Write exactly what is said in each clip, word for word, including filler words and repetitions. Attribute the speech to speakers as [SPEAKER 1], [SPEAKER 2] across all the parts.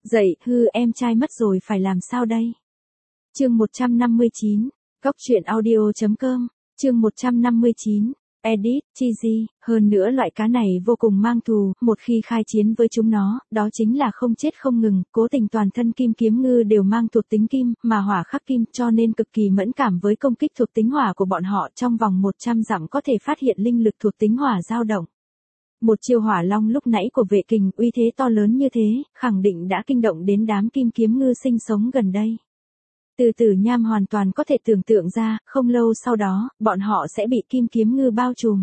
[SPEAKER 1] Dậy, hư em trai mất rồi phải làm sao đây? Chương một trăm năm mươi chín, Góc truyện audio chấm com, chương một trăm năm mươi chín, Edit, Cheesy, hơn nữa loại cá này vô cùng mang thù, một khi khai chiến với chúng nó, đó chính là không chết không ngừng, cố tình toàn thân kim kiếm ngư đều mang thuộc tính kim, mà hỏa khắc kim, cho nên cực kỳ mẫn cảm với công kích thuộc tính hỏa của bọn họ, trong vòng một trăm dặm có thể phát hiện linh lực thuộc tính hỏa dao động. Một chiêu hỏa long lúc nãy của vệ kình uy thế to lớn như thế, khẳng định đã kinh động đến đám kim kiếm ngư sinh sống gần đây. Từ Tử Nham hoàn toàn có thể tưởng tượng ra, không lâu sau đó, bọn họ sẽ bị kim kiếm ngư bao trùm.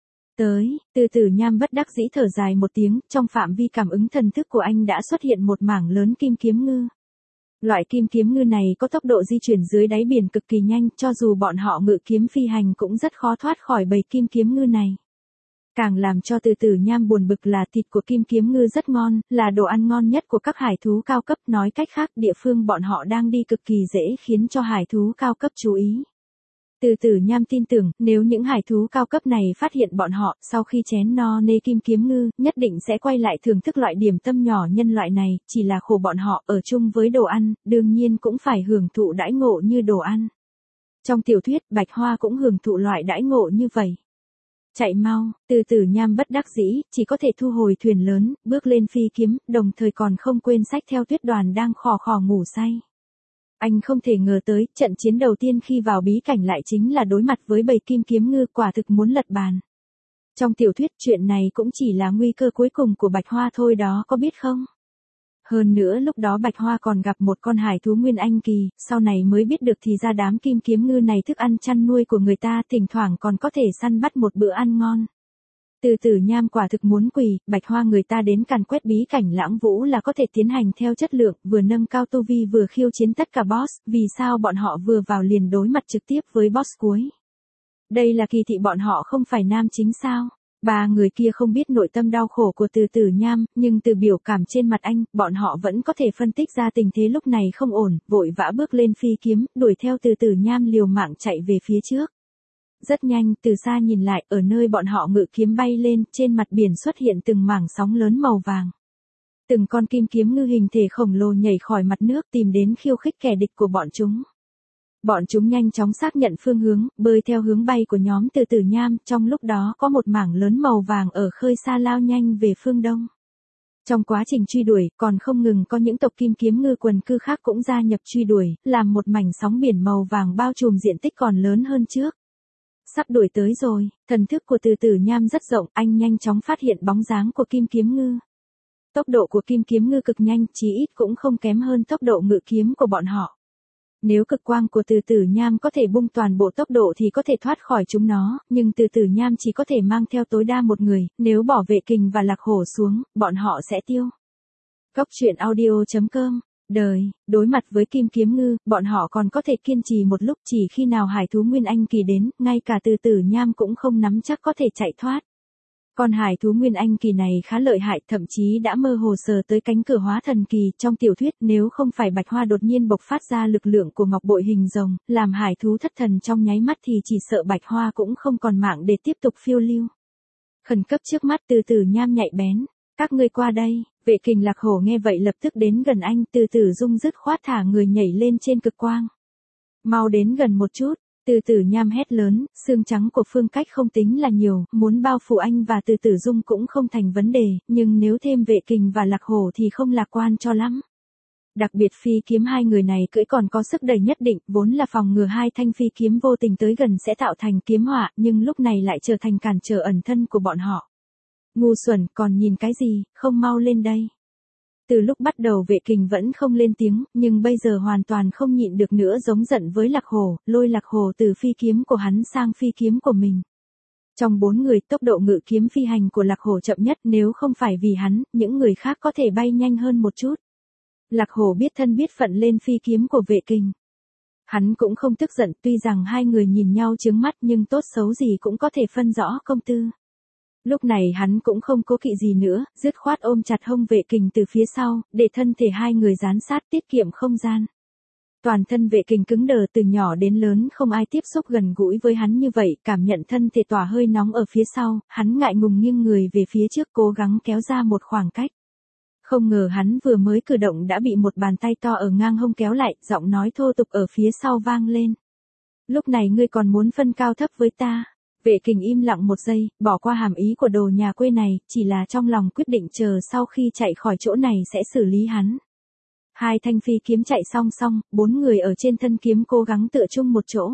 [SPEAKER 1] Tới, Từ Tử Nham bất đắc dĩ thở dài một tiếng, trong phạm vi cảm ứng thần thức của anh đã xuất hiện một mảng lớn kim kiếm ngư. Loại kim kiếm ngư này có tốc độ di chuyển dưới đáy biển cực kỳ nhanh, cho dù bọn họ ngự kiếm phi hành cũng rất khó thoát khỏi bầy kim kiếm ngư này. Càng làm cho Từ Tử Nham buồn bực là thịt của kim kiếm ngư rất ngon, là đồ ăn ngon nhất của các hải thú cao cấp, nói cách khác địa phương bọn họ đang đi cực kỳ dễ khiến cho hải thú cao cấp chú ý. Từ Tử Nham tin tưởng, nếu những hải thú cao cấp này phát hiện bọn họ, sau khi chén no nê kim kiếm ngư, nhất định sẽ quay lại thưởng thức loại điểm tâm nhỏ nhân loại này, chỉ là khổ bọn họ ở chung với đồ ăn, đương nhiên cũng phải hưởng thụ đãi ngộ như đồ ăn. Trong tiểu thuyết, Bạch Hoa cũng hưởng thụ loại đãi ngộ như vậy. Chạy mau, Từ Tử Nham bất đắc dĩ, chỉ có thể thu hồi thuyền lớn, bước lên phi kiếm, đồng thời còn không quên xách theo Tuyết Đoàn đang khò khò ngủ say. Anh không thể ngờ tới, trận chiến đầu tiên khi vào bí cảnh lại chính là đối mặt với bầy kim kiếm ngư, quả thực muốn lật bàn. Trong tiểu thuyết chuyện này cũng chỉ là nguy cơ cuối cùng của Bạch Hoa thôi đó, có biết không? Hơn nữa lúc đó Bạch Hoa còn gặp một con hải thú nguyên anh kỳ, sau này mới biết được thì ra đám kim kiếm ngư này thức ăn chăn nuôi của người ta, thỉnh thoảng còn có thể săn bắt một bữa ăn ngon. Từ Tử Nham quả thực muốn quỳ, Bạch Hoa người ta đến càn quét bí cảnh Lãng Vũ là có thể tiến hành theo chất lượng, vừa nâng cao tu vi vừa khiêu chiến tất cả boss, vì sao bọn họ vừa vào liền đối mặt trực tiếp với boss cuối? Đây là kỳ thị bọn họ không phải nam chính sao? Ba người kia không biết nội tâm đau khổ của Từ Tử Nham, nhưng từ biểu cảm trên mặt anh, bọn họ vẫn có thể phân tích ra tình thế lúc này không ổn, vội vã bước lên phi kiếm, đuổi theo Từ Tử Nham liều mạng chạy về phía trước. Rất nhanh, từ xa nhìn lại, ở nơi bọn họ ngự kiếm bay lên, trên mặt biển xuất hiện từng mảng sóng lớn màu vàng. Từng con kim kiếm ngư hình thể khổng lồ nhảy khỏi mặt nước tìm đến khiêu khích kẻ địch của bọn chúng. Bọn chúng nhanh chóng xác nhận phương hướng, bơi theo hướng bay của nhóm Từ Tử Nham, trong lúc đó có một mảng lớn màu vàng ở khơi xa lao nhanh về phương đông. Trong quá trình truy đuổi, còn không ngừng có những tộc kim kiếm ngư quần cư khác cũng gia nhập truy đuổi, làm một mảnh sóng biển màu vàng bao trùm diện tích còn lớn hơn trước. Sắp đuổi tới rồi, thần thức của Từ Tử Nham rất rộng, anh nhanh chóng phát hiện bóng dáng của kim kiếm ngư. Tốc độ của kim kiếm ngư cực nhanh, chí ít cũng không kém hơn tốc độ ngự kiếm của bọn họ. Nếu cực quang của Từ Tử Nham có thể bung toàn bộ tốc độ thì có thể thoát khỏi chúng nó, nhưng Từ Tử Nham chỉ có thể mang theo tối đa một người, nếu bỏ Vệ Kình và Lạc Hổ xuống, bọn họ sẽ tiêu. Góc truyện audio chấm com, đời, đối mặt với kim kiếm ngư, bọn họ còn có thể kiên trì một lúc, chỉ khi nào hải thú Nguyên Anh kỳ đến, ngay cả Từ Tử Nham cũng không nắm chắc có thể chạy thoát. Con hải thú Nguyên Anh kỳ này khá lợi hại, thậm chí đã mơ hồ sờ tới cánh cửa hóa thần kỳ, trong tiểu thuyết nếu không phải Bạch Hoa đột nhiên bộc phát ra lực lượng của ngọc bội hình rồng, làm hải thú thất thần trong nháy mắt thì chỉ sợ Bạch Hoa cũng không còn mạng để tiếp tục phiêu lưu. Khẩn cấp trước mắt Từ Tử Nham nhạy bén, các ngươi qua đây. Vệ Kình Lạc Hổ nghe vậy lập tức đến gần anh, Từ Tử Dung dứt khoát thả người nhảy lên trên cực quang. Mau đến gần một chút. Từ Tử Nham hét lớn, xương trắng của Phương Cách không tính là nhiều, muốn bao phủ anh và Từ Tử Dung cũng không thành vấn đề, nhưng nếu thêm Vệ Kình và Lạc Hổ thì không lạc quan cho lắm. Đặc biệt phi kiếm hai người này cưỡi còn có sức đẩy nhất định, vốn là phòng ngừa hai thanh phi kiếm vô tình tới gần sẽ tạo thành kiếm họa, nhưng lúc này lại trở thành cản trở ẩn thân của bọn họ. Ngu xuẩn, còn nhìn cái gì, không mau lên đây. Từ lúc bắt đầu Vệ Kình vẫn không lên tiếng, nhưng bây giờ hoàn toàn không nhịn được nữa, giống giận với Lạc Hổ, lôi Lạc Hổ từ phi kiếm của hắn sang phi kiếm của mình. Trong bốn người, tốc độ ngự kiếm phi hành của Lạc Hổ chậm nhất, nếu không phải vì hắn, những người khác có thể bay nhanh hơn một chút. Lạc Hổ biết thân biết phận lên phi kiếm của Vệ Kình. Hắn cũng không tức giận, tuy rằng hai người nhìn nhau chướng mắt nhưng tốt xấu gì cũng có thể phân rõ công tư. Lúc này hắn cũng không cố kỵ gì nữa, dứt khoát ôm chặt hông Vệ Kình từ phía sau, để thân thể hai người dán sát tiết kiệm không gian. Toàn thân Vệ Kình cứng đờ, từ nhỏ đến lớn không ai tiếp xúc gần gũi với hắn như vậy, cảm nhận thân thể tỏa hơi nóng ở phía sau, hắn ngại ngùng nghiêng người về phía trước cố gắng kéo ra một khoảng cách. Không ngờ hắn vừa mới cử động đã bị một bàn tay to ở ngang hông kéo lại, giọng nói thô tục ở phía sau vang lên. Lúc này ngươi còn muốn phân cao thấp với ta. Vệ Kình im lặng một giây, bỏ qua hàm ý của đồ nhà quê này, chỉ là trong lòng quyết định chờ sau khi chạy khỏi chỗ này sẽ xử lý hắn. Hai thanh phi kiếm chạy song song, bốn người ở trên thân kiếm cố gắng tựa chung một chỗ.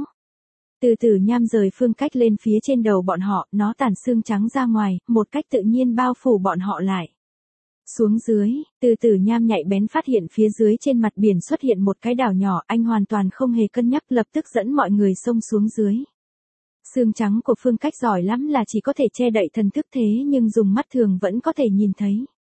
[SPEAKER 1] Từ từ nham rời Phương Cách lên phía trên đầu bọn họ, nó tản xương trắng ra ngoài, một cách tự nhiên bao phủ bọn họ lại. Xuống dưới, từ từ nham nhạy bén phát hiện phía dưới trên mặt biển xuất hiện một cái đảo nhỏ, anh hoàn toàn không hề cân nhắc, lập tức dẫn mọi người xông xuống dưới. Xương trắng của Phương Cách giỏi lắm là chỉ có thể che đậy thần thức thế nhưng dùng mắt thường vẫn có thể nhìn thấy.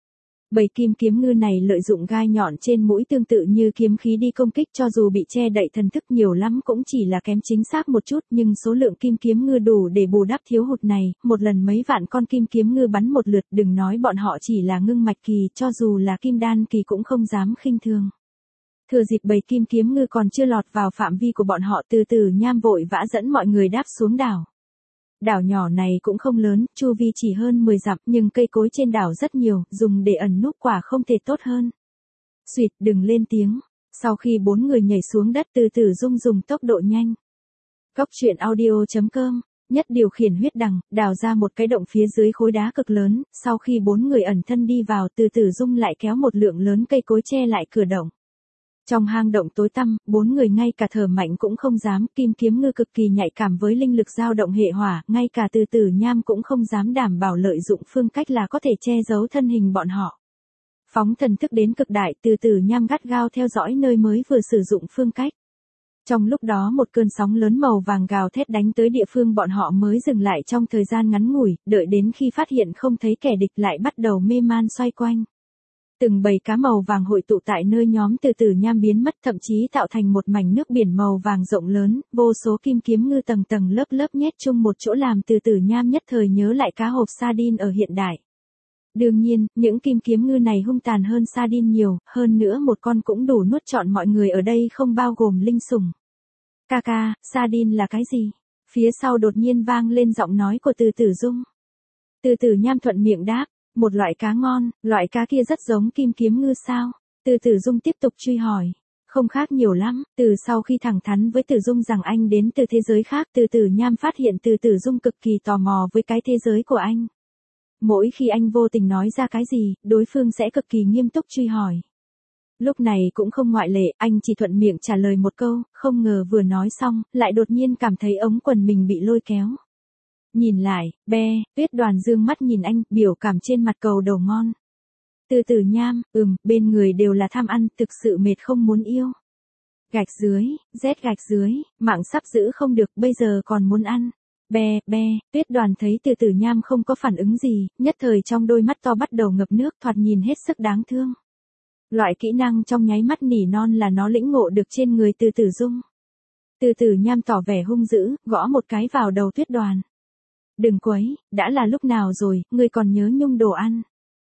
[SPEAKER 1] Bầy kim kiếm ngư này lợi dụng gai nhọn trên mũi tương tự như kiếm khí đi công kích, cho dù bị che đậy thần thức nhiều lắm cũng chỉ là kém chính xác một chút, nhưng số lượng kim kiếm ngư đủ để bù đắp thiếu hụt này, một lần mấy vạn con kim kiếm ngư bắn một lượt, đừng nói bọn họ chỉ là ngưng mạch kỳ, cho dù là kim đan kỳ cũng không dám khinh thường. Thừa dịp bầy kim kiếm ngư còn chưa lọt vào phạm vi của bọn họ, từ từ nham vội vã dẫn mọi người đáp xuống đảo. Đảo nhỏ này cũng không lớn, chu vi chỉ hơn mười dặm, nhưng cây cối trên đảo rất nhiều, dùng để ẩn núp quả không thể tốt hơn. Xuyệt, đừng lên tiếng. Sau khi bốn người nhảy xuống đất, từ từ dung dùng tốc độ nhanh. Cóc truyện audio chấm com, nhất điều khiển huyết đằng, đào ra một cái động phía dưới khối đá cực lớn, sau khi bốn người ẩn thân đi vào, từ từ dung lại kéo một lượng lớn cây cối che lại cửa động. Trong hang động tối tăm, bốn người ngay cả thở mạnh cũng không dám, kim kiếm ngư cực kỳ nhạy cảm với linh lực dao động hệ hỏa, ngay cả từ từ nham cũng không dám đảm bảo lợi dụng Phương Cách là có thể che giấu thân hình bọn họ. Phóng thần thức đến cực đại, từ từ nham gắt gao theo dõi nơi mới vừa sử dụng Phương Cách. Trong lúc đó một cơn sóng lớn màu vàng gào thét đánh tới địa phương bọn họ mới dừng lại trong thời gian ngắn ngủi, đợi đến khi phát hiện không thấy kẻ địch lại bắt đầu mê man xoay quanh. Từng bầy cá màu vàng hội tụ tại nơi nhóm từ từ nham biến mất, thậm chí tạo thành một mảnh nước biển màu vàng rộng lớn, vô số kim kiếm ngư tầng tầng lớp lớp nhét chung một chỗ làm từ từ nham nhất thời nhớ lại cá hộp sardine ở hiện đại. Đương nhiên, những kim kiếm ngư này hung tàn hơn sardine nhiều, hơn nữa một con cũng đủ nuốt trọn mọi người ở đây không bao gồm linh sủng. Ca ca, sardine là cái gì? Phía sau đột nhiên vang lên giọng nói của từ từ dung. Từ từ nham thuận miệng đáp. Một loại cá ngon, loại cá kia rất giống kim kiếm ngư sao? Từ từ dung tiếp tục truy hỏi. Không khác nhiều lắm, từ sau khi thẳng thắn với từ dung rằng anh đến từ thế giới khác, từ từ nham phát hiện từ từ dung cực kỳ tò mò với cái thế giới của anh. Mỗi khi anh vô tình nói ra cái gì, đối phương sẽ cực kỳ nghiêm túc truy hỏi. Lúc này cũng không ngoại lệ, anh chỉ thuận miệng trả lời một câu, không ngờ vừa nói xong, lại đột nhiên cảm thấy ống quần mình bị lôi kéo. Nhìn lại, be, Tuyết Đoàn dương mắt nhìn anh, biểu cảm trên mặt cầu đầu ngon. Từ từ nham, ừm, bên người đều là tham ăn, thực sự mệt không muốn yêu. Gạch dưới, rét gạch dưới, mạng sắp giữ không được, bây giờ còn muốn ăn. Be, be, Tuyết Đoàn thấy từ từ nham không có phản ứng gì, nhất thời trong đôi mắt to bắt đầu ngập nước, thoạt nhìn hết sức đáng thương. Loại kỹ năng trong nháy mắt nỉ non là nó lĩnh ngộ được trên người từ từ dung. Từ từ nham tỏ vẻ hung dữ, gõ một cái vào đầu Tuyết Đoàn. Đừng quấy, đã là lúc nào rồi, ngươi còn nhớ nhung đồ ăn.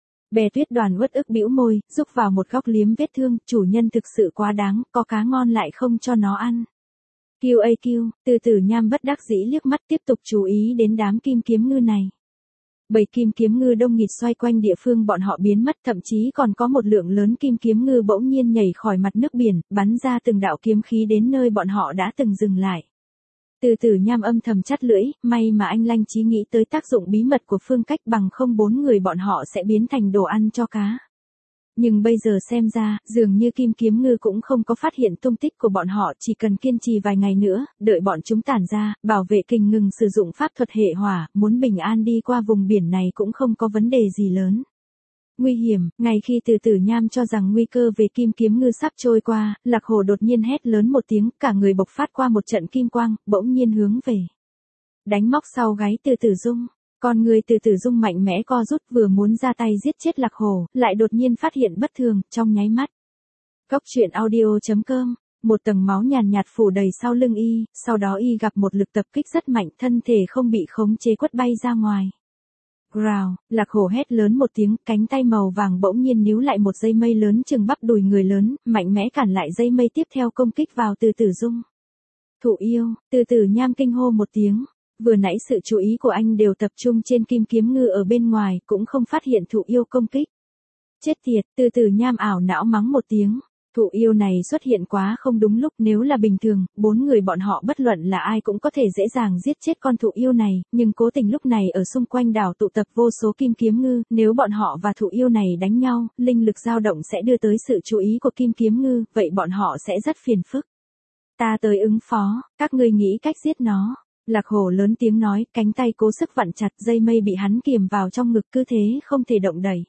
[SPEAKER 1] Bè Tuyết Đoàn uất ức bĩu môi, rúc vào một góc liếm vết thương, chủ nhân thực sự quá đáng, có cá ngon lại không cho nó ăn. Kiu a kiu, từ từ nham bất đắc dĩ liếc mắt tiếp tục chú ý đến đám kim kiếm ngư này. Bầy kim kiếm ngư đông nghịt xoay quanh địa phương bọn họ biến mất, thậm chí còn có một lượng lớn kim kiếm ngư bỗng nhiên nhảy khỏi mặt nước biển, bắn ra từng đạo kiếm khí đến nơi bọn họ đã từng dừng lại. Từ từ nham âm thầm chắt lưỡi, may mà anh lanh trí nghĩ tới tác dụng bí mật của Phương Cách, bằng không bốn người bọn họ sẽ biến thành đồ ăn cho cá. Nhưng bây giờ xem ra, dường như kim kiếm ngư cũng không có phát hiện tung tích của bọn họ, chỉ cần kiên trì vài ngày nữa, đợi bọn chúng tản ra, bảo vệ kình ngừng sử dụng pháp thuật hệ hỏa, muốn bình an đi qua vùng biển này cũng không có vấn đề gì lớn. Nguy hiểm, ngay khi từ từ nham cho rằng nguy cơ về kim kiếm ngư sắp trôi qua, Lạc Hồ đột nhiên hét lớn một tiếng, cả người bộc phát qua một trận kim quang, bỗng nhiên hướng về. Đánh móc sau gáy từ từ dung. Con người từ từ dung mạnh mẽ co rút, vừa muốn ra tay giết chết Lạc Hồ, lại đột nhiên phát hiện bất thường, trong nháy mắt. Cóc truyện audio chấm com, một tầng máu nhàn nhạt phủ đầy sau lưng y, sau đó y gặp một lực tập kích rất mạnh, thân thể không bị khống chế quất bay ra ngoài. Growl, Lạc Hồ hét lớn một tiếng, cánh tay màu vàng bỗng nhiên níu lại một dây mây lớn chừng bắp đùi người lớn, mạnh mẽ cản lại dây mây tiếp theo công kích vào từ từ dung. Thụ yêu, từ từ nham kinh hô một tiếng. Vừa nãy sự chú ý của anh đều tập trung trên kim kiếm ngư ở bên ngoài, cũng không phát hiện thụ yêu công kích. Chết tiệt, từ từ nham ảo não mắng một tiếng. Thụ yêu này xuất hiện quá không đúng lúc, nếu là bình thường, bốn người bọn họ bất luận là ai cũng có thể dễ dàng giết chết con thụ yêu này, nhưng cố tình lúc này ở xung quanh đảo tụ tập vô số kim kiếm ngư, nếu bọn họ và thụ yêu này đánh nhau, linh lực dao động sẽ đưa tới sự chú ý của kim kiếm ngư, vậy bọn họ sẽ rất phiền phức. Ta tới ứng phó, các ngươi nghĩ cách giết nó. Lạc Hổ lớn tiếng nói, cánh tay cố sức vặn chặt, dây mây bị hắn kiềm vào trong ngực, cứ thế không thể động đẩy.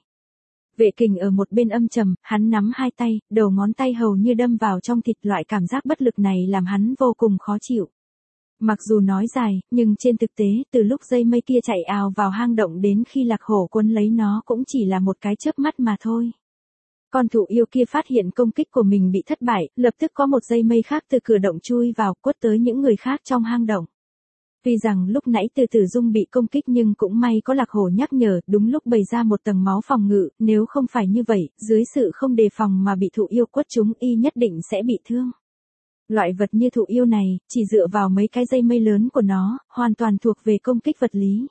[SPEAKER 1] Vệ Kình ở một bên âm trầm, hắn nắm hai tay, đầu ngón tay hầu như đâm vào trong thịt, loại cảm giác bất lực này làm hắn vô cùng khó chịu. Mặc dù nói dài, nhưng trên thực tế, từ lúc dây mây kia chạy ào vào hang động đến khi Lạc Hổ quấn lấy nó cũng chỉ là một cái chớp mắt mà thôi. Con thụ yêu kia phát hiện công kích của mình bị thất bại, lập tức có một dây mây khác từ cửa động chui vào, quất tới những người khác trong hang động. Tuy rằng lúc nãy Từ Tử Dung bị công kích nhưng cũng may có Lạc Hổ nhắc nhở, đúng lúc bày ra một tầng máu phòng ngự, nếu không phải như vậy, dưới sự không đề phòng mà bị thụ yêu quất trúng y nhất định sẽ bị thương. Loại vật như thụ yêu này, chỉ dựa vào mấy cái dây mây lớn của nó, hoàn toàn thuộc về công kích vật lý.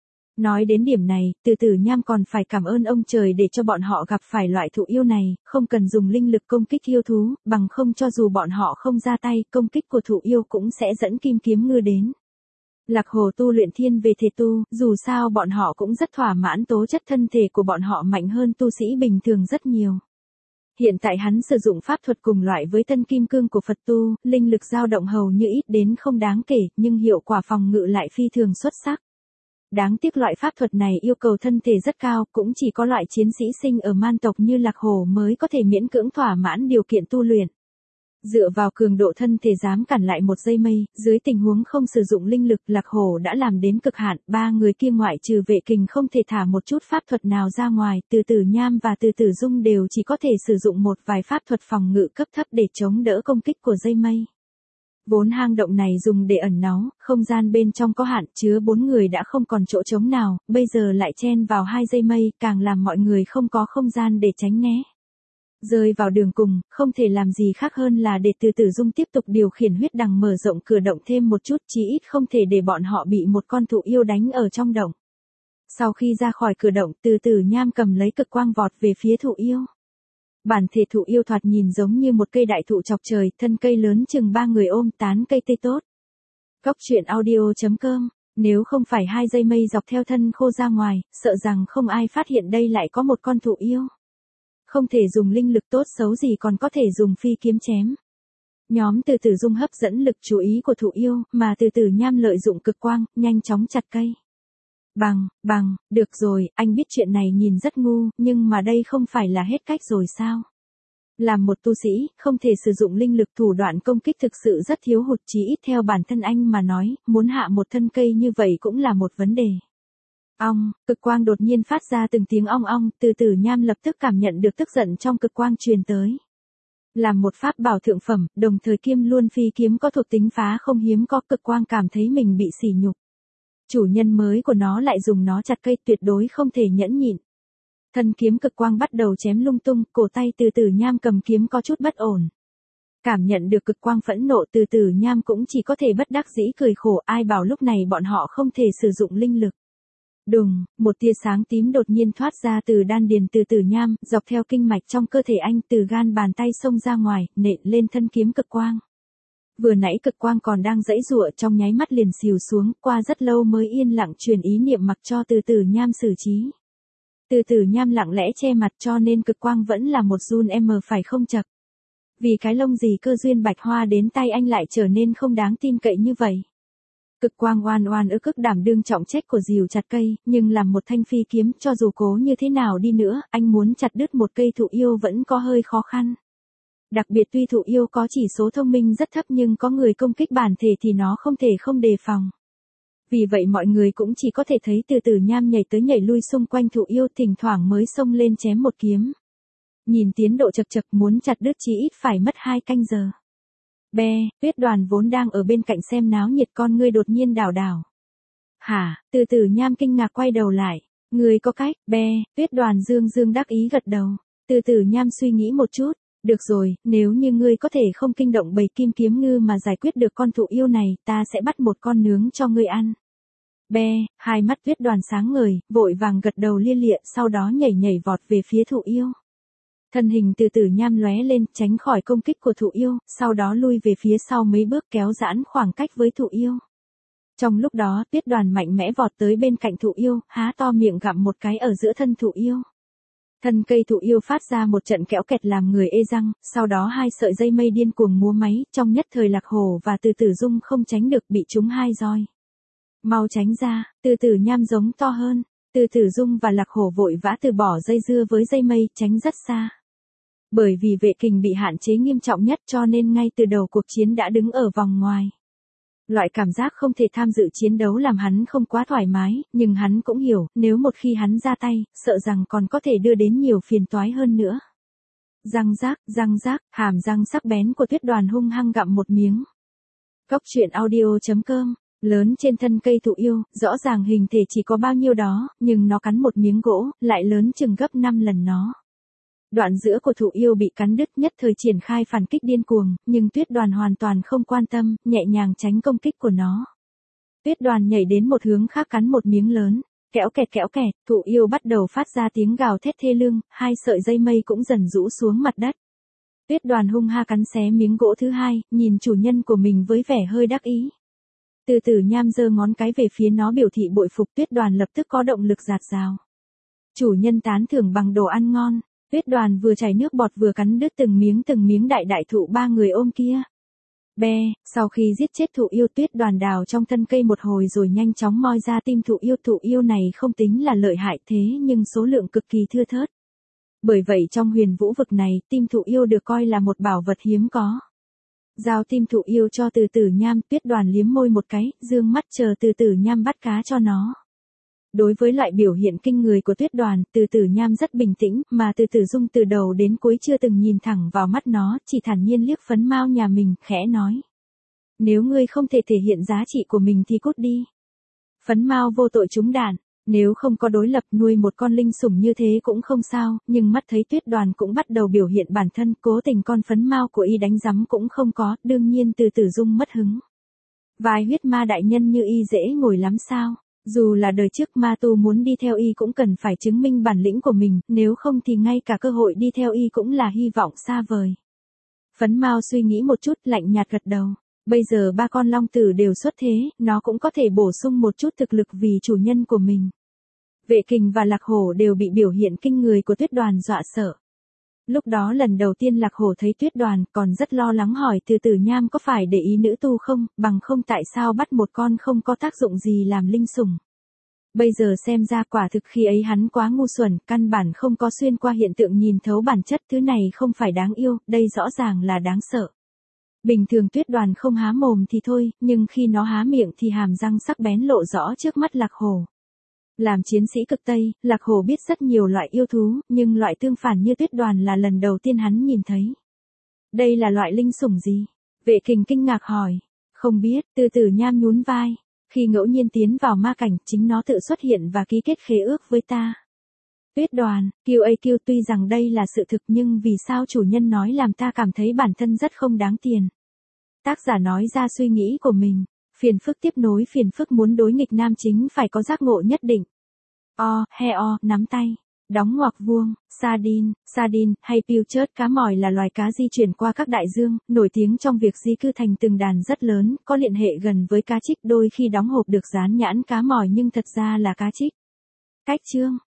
[SPEAKER 1] Nói đến điểm này, Từ Tử Nham còn phải cảm ơn ông trời để cho bọn họ gặp phải loại thụ yêu này, không cần dùng linh lực công kích yêu thú, bằng không cho dù bọn họ không ra tay, công kích của thụ yêu cũng sẽ dẫn kim kiếm ngư đến. Lạc Hổ tu luyện thiên về thể tu, dù sao bọn họ cũng rất thỏa mãn, tố chất thân thể của bọn họ mạnh hơn tu sĩ bình thường rất nhiều. Hiện tại hắn sử dụng pháp thuật cùng loại với tân kim cương của Phật tu, linh lực dao động hầu như ít đến không đáng kể, nhưng hiệu quả phòng ngự lại phi thường xuất sắc. Đáng tiếc loại pháp thuật này yêu cầu thân thể rất cao, cũng chỉ có loại chiến sĩ sinh ở man tộc như Lạc Hổ mới có thể miễn cưỡng thỏa mãn điều kiện tu luyện. Dựa vào cường độ thân thể dám cản lại một dây mây, dưới tình huống không sử dụng linh lực, Lạc Hổ đã làm đến cực hạn, ba người kia ngoại trừ Vệ Kình không thể thả một chút pháp thuật nào ra ngoài, Từ Tử Nham và Từ Tử Dung đều chỉ có thể sử dụng một vài pháp thuật phòng ngự cấp thấp để chống đỡ công kích của dây mây. Vốn hang động này dùng để ẩn náu, không gian bên trong có hạn, chứa bốn người đã không còn chỗ trống nào, bây giờ lại chen vào hai dây mây, càng làm mọi người không có không gian để tránh né. Rơi vào đường cùng, không thể làm gì khác hơn là để Từ Tử Dung tiếp tục điều khiển huyết đằng mở rộng cửa động thêm một chút, chí ít không thể để bọn họ bị một con thụ yêu đánh ở trong động. Sau khi ra khỏi cửa động, Từ Tử Nham cầm lấy cực quang vọt về phía thụ yêu. Bản thể thụ yêu thoạt nhìn giống như một cây đại thụ chọc trời, thân cây lớn chừng ba người ôm, tán cây tây tốt. Góc truyện audio chấm com, nếu không phải hai dây mây dọc theo thân khô ra ngoài, sợ rằng không ai phát hiện đây lại có một con thụ yêu. Không thể dùng linh lực tốt xấu gì còn có thể dùng phi kiếm chém. Nhóm Từ Tử Dung hấp dẫn lực chú ý của thụ yêu, mà Từ Tử Nham lợi dụng cực quang, nhanh chóng chặt cây. Bằng, bằng, được rồi, anh biết chuyện này nhìn rất ngu, nhưng mà đây không phải là hết cách rồi sao? Làm một tu sĩ, không thể sử dụng linh lực, thủ đoạn công kích thực sự rất thiếu hụt, chí ít theo bản thân anh mà nói, muốn hạ một thân cây như vậy cũng là một vấn đề. Ong, cực quang đột nhiên phát ra từng tiếng ong ong, Từ Tử Nham lập tức cảm nhận được tức giận trong cực quang truyền tới. Làm một pháp bảo thượng phẩm, đồng thời kiêm luôn phi kiếm có thuộc tính phá không hiếm có, cực quang cảm thấy mình bị sỉ nhục. Chủ nhân mới của nó lại dùng nó chặt cây, tuyệt đối không thể nhẫn nhịn. Thân kiếm cực quang bắt đầu chém lung tung, cổ tay Từ Tử Nham cầm kiếm có chút bất ổn. Cảm nhận được cực quang phẫn nộ, Từ Tử Nham cũng chỉ có thể bất đắc dĩ cười khổ, ai bảo lúc này bọn họ không thể sử dụng linh lực. Đùng, một tia sáng tím đột nhiên thoát ra từ đan điền Từ Tử Nham, dọc theo kinh mạch trong cơ thể anh, từ gan bàn tay xông ra ngoài, nện lên thân kiếm cực quang. Vừa nãy cực quang còn đang giãy giụa, trong nháy mắt liền xìu xuống, qua rất lâu mới yên lặng truyền ý niệm mặc cho Từ Tử Nham xử trí. Từ Tử Nham lặng lẽ che mặt, cho nên cực quang vẫn là một run em phải không chập. Vì cái lông gì cơ duyên bạch hoa đến tay anh lại trở nên không đáng tin cậy như vậy. Cực quang oan oan ức ức đảm đương trọng trách của dìu chặt cây, nhưng làm một thanh phi kiếm, cho dù cố như thế nào đi nữa, anh muốn chặt đứt một cây thụ yêu vẫn có hơi khó khăn. Đặc biệt tuy thụ yêu có chỉ số thông minh rất thấp nhưng có người công kích bản thể thì nó không thể không đề phòng. Vì vậy mọi người cũng chỉ có thể thấy Từ Tử Nham nhảy tới nhảy lui xung quanh thụ yêu, thỉnh thoảng mới xông lên chém một kiếm. Nhìn tiến độ chật chật, muốn chặt đứt chí ít phải mất hai canh giờ. Be, Tuyết Đoàn vốn đang ở bên cạnh xem náo nhiệt, con ngươi đột nhiên đảo đảo. Hả? Từ Tử Nham kinh ngạc quay đầu lại. Ngươi có cách? Be, Tuyết Đoàn dương dương đắc ý gật đầu. Từ Tử Nham suy nghĩ một chút. Được rồi, nếu như ngươi có thể không kinh động bầy kim kiếm ngư mà giải quyết được con thụ yêu này, ta sẽ bắt một con nướng cho ngươi ăn. Be, hai mắt Tuyết Đoàn sáng ngời, vội vàng gật đầu lia lịa, sau đó nhảy nhảy vọt về phía Thụ Yêu. Thân hình từ từ nham lóe lên, tránh khỏi công kích của Thụ Yêu, sau đó lui về phía sau mấy bước kéo giãn khoảng cách với Thụ Yêu. Trong lúc đó, Tuyết Đoàn mạnh mẽ vọt tới bên cạnh Thụ Yêu, há to miệng gặm một cái ở giữa thân Thụ Yêu. Thân cây Thụ Yêu phát ra một trận kéo kẹt làm người ê răng, sau đó hai sợi dây mây điên cuồng múa máy, trong nhất thời Lạc Hổ và Từ Tử Dung không tránh được bị trúng hai roi. Mau tránh ra, Từ Tử Nham giống to hơn, Từ Tử Dung và Lạc Hổ vội vã từ bỏ dây dưa với dây mây, tránh rất xa. Bởi vì vệ kình bị hạn chế nghiêm trọng nhất cho nên ngay từ đầu cuộc chiến đã đứng ở vòng ngoài. Loại cảm giác không thể tham dự chiến đấu làm hắn không quá thoải mái, nhưng hắn cũng hiểu, nếu một khi hắn ra tay, sợ rằng còn có thể đưa đến nhiều phiền toái hơn nữa. Răng rác, răng rác, hàm răng sắc bén của Tuyết Đoàn hung hăng gặm một miếng. Cốc truyện audio chấm com, lớn trên thân cây Thụ Yêu, rõ ràng hình thể chỉ có bao nhiêu đó, nhưng nó cắn một miếng gỗ, lại lớn chừng gấp năm lần nó. Đoạn giữa của Thụ Yêu bị cắn đứt, nhất thời triển khai phản kích điên cuồng, nhưng Tuyết Đoàn hoàn toàn không quan tâm, nhẹ nhàng tránh công kích của nó. Tuyết Đoàn nhảy đến một hướng khác cắn một miếng lớn, kéo kẹt kéo kẹt, Thụ Yêu bắt đầu phát ra tiếng gào thét thê lương, hai sợi dây mây cũng dần rũ xuống mặt đất. Tuyết Đoàn hung ha cắn xé miếng gỗ thứ hai, nhìn chủ nhân của mình với vẻ hơi đắc ý. Từ Tử Nham giơ ngón cái về phía nó biểu thị bội phục, Tuyết Đoàn lập tức có động lực dạt dào. Chủ nhân tán thưởng bằng đồ ăn ngon. Tuyết Đoàn vừa chảy nước bọt vừa cắn đứt từng miếng từng miếng đại đại thụ ba người ôm kia. Be, sau khi giết chết Thụ Yêu, Tuyết Đoàn đào trong thân cây một hồi rồi nhanh chóng moi ra tim Thụ Yêu. Thụ Yêu này không tính là lợi hại thế nhưng số lượng cực kỳ thưa thớt. Bởi vậy trong huyền vũ vực này, tim Thụ Yêu được coi là một bảo vật hiếm có. Giao tim Thụ Yêu cho Từ Tử Nham, Tuyết Đoàn liếm môi một cái, dương mắt chờ Từ Tử Nham bắt cá cho nó. Đối với loại biểu hiện kinh người của Tuyết Đoàn, Từ Tử Nham rất bình tĩnh, mà Từ Tử Dung từ đầu đến cuối chưa từng nhìn thẳng vào mắt nó, chỉ thản nhiên liếc Phấn Mao nhà mình, khẽ nói. Nếu ngươi không thể thể hiện giá trị của mình thì cút đi. Phấn Mao vô tội trúng đạn, nếu không có đối lập nuôi một con linh sủng như thế cũng không sao, nhưng mắt thấy Tuyết Đoàn cũng bắt đầu biểu hiện bản thân, cố tình con Phấn Mao của y đánh rắm cũng không có, đương nhiên Từ Tử Dung mất hứng. Vài huyết ma đại nhân như y dễ ngồi lắm sao? Dù là đời trước ma tu muốn đi theo y cũng cần phải chứng minh bản lĩnh của mình, nếu không thì ngay cả cơ hội đi theo y cũng là hy vọng xa vời. Phấn Mao suy nghĩ một chút, lạnh nhạt gật đầu. Bây giờ ba con long tử đều xuất thế, nó cũng có thể bổ sung một chút thực lực vì chủ nhân của mình. Vệ Kình và Lạc Hổ đều bị biểu hiện kinh người của Tuyết Đoàn dọa sợ. Lúc đó lần đầu tiên Lạc Hổ thấy Tuyết Đoàn còn rất lo lắng hỏi Từ Tử Nham có phải để ý nữ tu không, bằng không tại sao bắt một con không có tác dụng gì làm linh sủng. Bây giờ xem ra quả thực khi ấy hắn quá ngu xuẩn, căn bản không có xuyên qua hiện tượng nhìn thấu bản chất, thứ này không phải đáng yêu, đây rõ ràng là đáng sợ. Bình thường Tuyết Đoàn không há mồm thì thôi, nhưng khi nó há miệng thì hàm răng sắc bén lộ rõ trước mắt Lạc Hổ. Làm chiến sĩ cực Tây, Lạc Hổ biết rất nhiều loại yêu thú, nhưng loại tương phản như Tuyết Đoàn là lần đầu tiên hắn nhìn thấy. Đây là loại linh sủng gì? Vệ Kình kinh ngạc hỏi. Không biết, Từ Tử Nham nhún vai. Khi ngẫu nhiên tiến vào ma cảnh, chính nó tự xuất hiện và ký kết khế ước với ta. Tuyết Đoàn, kiu a kiu tuy rằng đây là sự thực nhưng vì sao chủ nhân nói làm ta cảm thấy bản thân rất không đáng tiền. Tác giả nói ra suy nghĩ của mình. Phiền phức tiếp nối phiền phức muốn đối nghịch nam chính phải có giác ngộ nhất định. O, he o, nắm tay. Đóng ngoặc vuông, sardine, sardine, hay pilchard cá mòi là loài cá di chuyển qua các đại dương, nổi tiếng trong việc di cư thành từng đàn rất lớn, có liên hệ gần với cá trích, đôi khi đóng hộp được dán nhãn cá mòi nhưng thật ra là cá trích. Cách chương